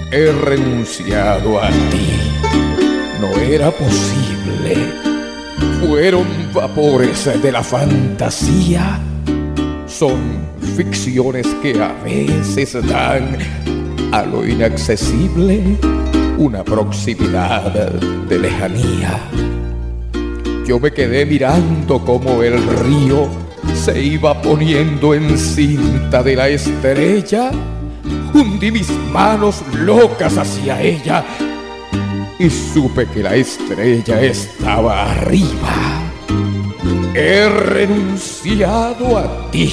He renunciado a ti. No era posible. Fueron vapores de la fantasía. Son ficciones que a veces dan a lo inaccesible una proximidad de lejanía. Yo me quedé mirando como el río se iba poniendo en cinta de la estrella. Hundí mis manos locas hacia ella y supe que la estrella estaba arriba. He renunciado a ti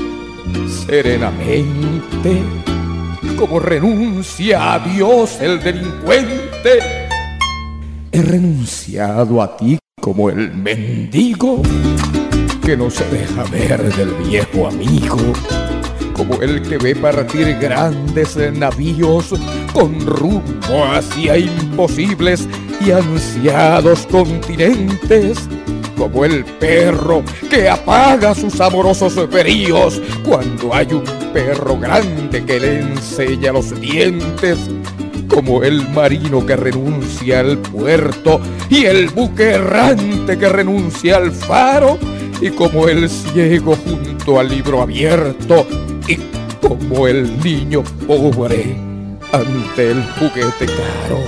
serenamente, como renuncia a Dios el delincuente. He renunciado a ti como el mendigo que no se deja ver del viejo amigo, como el que ve partir grandes navíos con rumbo hacia imposibles y ansiados continentes, como el perro que apaga sus amorosos bríos cuando hay un perro grande que le enseña los dientes, como el marino que renuncia al puerto y el buque errante que renuncia al faro, y como el ciego junto al libro abierto, y como el niño pobre ante el juguete caro.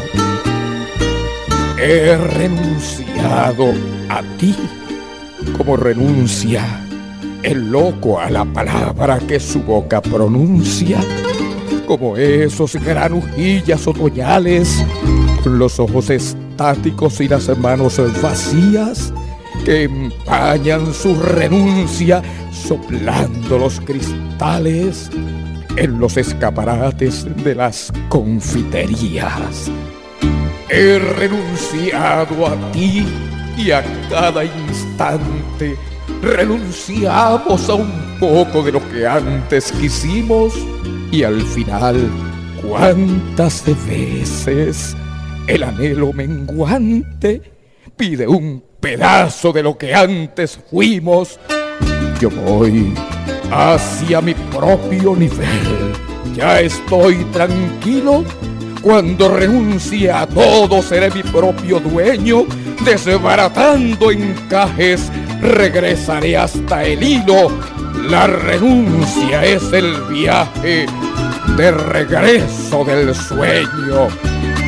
He renunciado a ti como renuncia el loco a la palabra que su boca pronuncia, como esos granujillas otoñales con los ojos estáticos y las manos vacías que empañan su renuncia soplando los cristales en los escaparates de las confiterías. He renunciado a ti y a cada instante renunciamos a un poco de lo que antes quisimos, y al final, cuántas veces el anhelo menguante pide un pedazo de lo que antes fuimos. Yo voy hacia mi propio nivel. Ya estoy tranquilo. Cuando renuncie a todo seré mi propio dueño. Desbaratando encajes regresaré hasta el hilo. La renuncia es el viaje de regreso del sueño.